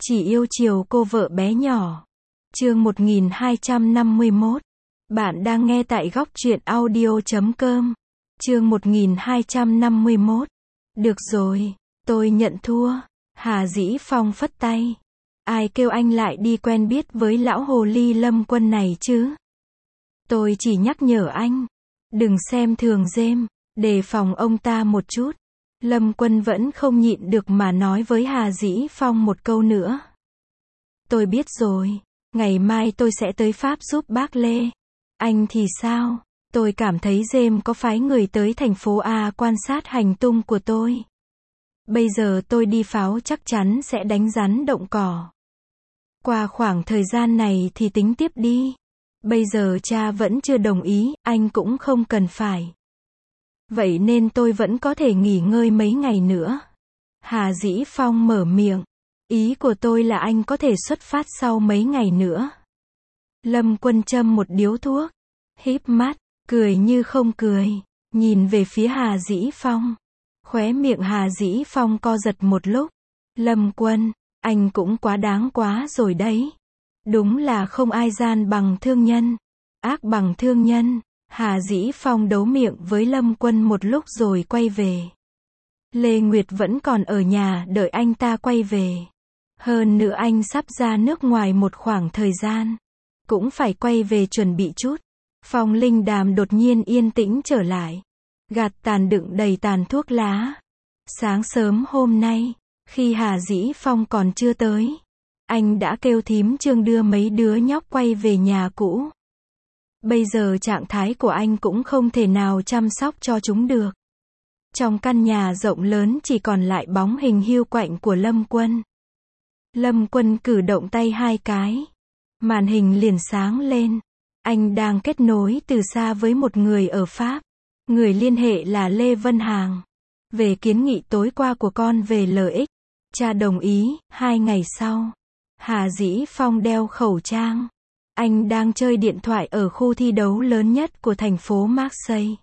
Chỉ yêu chiều cô vợ bé nhỏ. Chương 1251. Bạn đang nghe tại góc truyện audio.com. Chương 1251. Được rồi, tôi nhận thua. Hà Dĩ Phong phất tay. Ai kêu anh lại đi quen biết với lão hồ ly Lâm Quân này chứ? Tôi chỉ nhắc nhở anh. Đừng xem thường Dêm, đề phòng ông ta một chút. Lâm Quân vẫn không nhịn được mà nói với Hà Dĩ Phong một câu nữa. Tôi biết rồi, ngày mai tôi sẽ tới Pháp giúp bác Lê. Anh thì sao? Tôi cảm thấy Dêm có phái người tới thành phố A quan sát hành tung của tôi. Bây giờ tôi đi pháo chắc chắn sẽ đánh rắn động cỏ. Qua khoảng thời gian này thì tính tiếp đi. Bây giờ cha vẫn chưa đồng ý, anh cũng không cần phải. Vậy nên tôi vẫn có thể nghỉ ngơi mấy ngày nữa. Hà Dĩ Phong mở miệng. Ý của tôi là anh có thể xuất phát sau mấy ngày nữa. Lâm Quân châm một điếu thuốc. Híp mắt, cười như không cười. Nhìn về phía Hà Dĩ Phong. Khóe miệng Hà Dĩ Phong co giật một lúc. Lâm Quân, anh cũng quá đáng quá rồi đấy. Đúng là không ai gian bằng thương nhân. Ác bằng thương nhân. Hà Dĩ Phong đấu miệng với Lâm Quân một lúc rồi quay về. Lê Nguyệt vẫn còn ở nhà đợi anh ta quay về. Hơn nữa anh sắp ra nước ngoài một khoảng thời gian. Cũng phải quay về chuẩn bị chút. Phòng linh đàm đột nhiên yên tĩnh trở lại. Gạt tàn đựng đầy tàn thuốc lá. Sáng sớm hôm nay, khi Hà Dĩ Phong còn chưa tới, anh đã kêu thím Trương đưa mấy đứa nhóc quay về nhà cũ. Bây giờ trạng thái của anh cũng không thể nào chăm sóc cho chúng được. Trong căn nhà rộng lớn chỉ còn lại bóng hình hiu quạnh của Lâm Quân. Lâm Quân cử động tay hai cái. Màn hình liền sáng lên. Anh đang kết nối từ xa với một người ở Pháp. Người liên hệ là Lê Vân Hàng. Về kiến nghị tối qua của con về lợi ích. Cha đồng ý, 2 ngày sau. Hà Dĩ Phong đeo khẩu trang. Anh đang chơi điện thoại ở khu thi đấu lớn nhất của thành phố Marseille,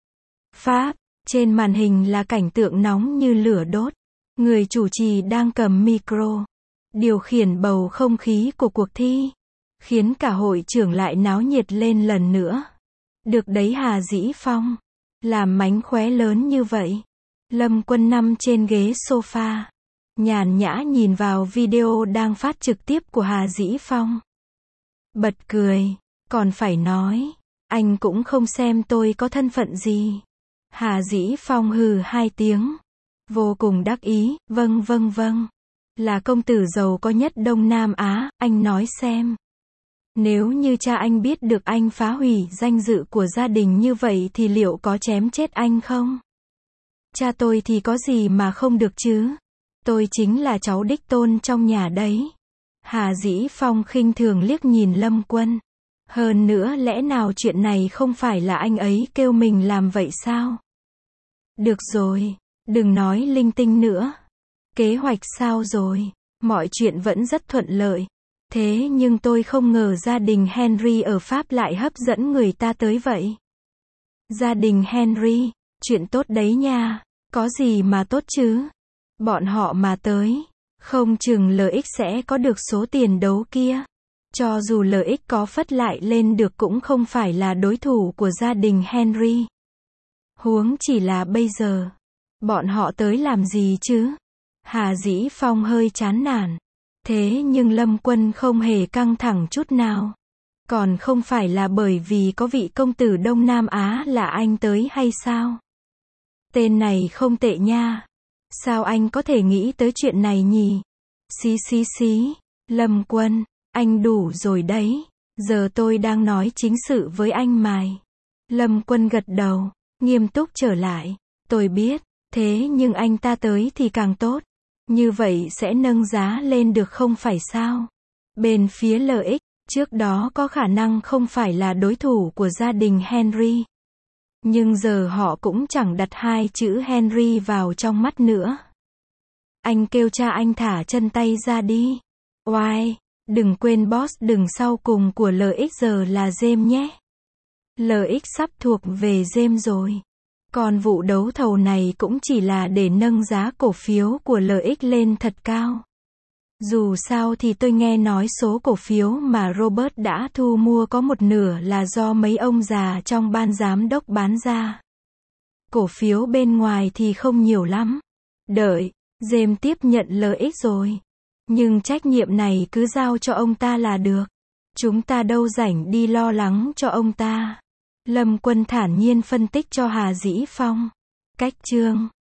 Pháp. Trên màn hình là cảnh tượng nóng như lửa đốt. Người chủ trì đang cầm micro, điều khiển bầu không khí của cuộc thi, khiến cả hội trường lại náo nhiệt lên lần nữa. Được đấy Hà Dĩ Phong. Làm mánh khóe lớn như vậy. Lâm Quân nằm trên ghế sofa. Nhàn nhã nhìn vào video đang phát trực tiếp của Hà Dĩ Phong. Bật cười. Còn phải nói. Anh cũng không xem tôi có thân phận gì. Hà Dĩ Phong hừ 2 tiếng. Vô cùng đắc ý. Vâng. Là công tử giàu có nhất Đông Nam Á. Anh nói xem. Nếu như cha anh biết được anh phá hủy danh dự của gia đình như vậy thì liệu có chém chết anh không? Cha tôi thì có gì mà không được chứ? Tôi chính là cháu đích tôn trong nhà đấy. Hà Dĩ Phong khinh thường liếc nhìn Lâm Quân. Hơn nữa lẽ nào chuyện này không phải là anh ấy kêu mình làm vậy sao? Được rồi, đừng nói linh tinh nữa. Kế hoạch sao rồi? Mọi chuyện vẫn rất thuận lợi. Thế nhưng tôi không ngờ gia đình Henry ở Pháp lại hấp dẫn người ta tới vậy. Gia đình Henry, chuyện tốt đấy nha. Có gì mà tốt chứ? Bọn họ mà tới, không chừng lợi ích sẽ có được số tiền đấu kia. Cho dù lợi ích có phất lại lên được cũng không phải là đối thủ của gia đình Henry. Huống chỉ là bây giờ. Bọn họ tới làm gì chứ? Hà Dĩ Phong hơi chán nản. Thế nhưng Lâm Quân không hề căng thẳng chút nào. Còn không phải là bởi vì có vị công tử Đông Nam Á là anh tới hay sao? Tên này không tệ nha. Sao anh có thể nghĩ tới chuyện này nhỉ? Xí. Lâm Quân, anh đủ rồi đấy. Giờ tôi đang nói chính sự với anh mài. Lâm Quân gật đầu, nghiêm túc trở lại. Tôi biết, thế nhưng anh ta tới thì càng tốt. Như vậy sẽ nâng giá lên được không phải sao? Bên phía lợi ích, trước đó có khả năng không phải là đối thủ của gia đình Henry. Nhưng giờ họ cũng chẳng đặt 2 chữ Henry vào trong mắt nữa. Anh kêu cha anh thả chân tay ra đi. Oai, đừng quên boss đừng sau cùng của lợi ích giờ là James nhé. Lợi ích sắp thuộc về James rồi. Còn vụ đấu thầu này cũng chỉ là để nâng giá cổ phiếu của lợi ích lên thật cao. Dù sao thì tôi nghe nói số cổ phiếu mà Robert đã thu mua có một nửa là do mấy ông già trong ban giám đốc bán ra. Cổ phiếu bên ngoài thì không nhiều lắm. Đợi, James tiếp nhận lợi ích rồi. Nhưng trách nhiệm này cứ giao cho ông ta là được. Chúng ta đâu rảnh đi lo lắng cho ông ta. Lâm Quân thản nhiên phân tích cho Hà Dĩ Phong. Cách chương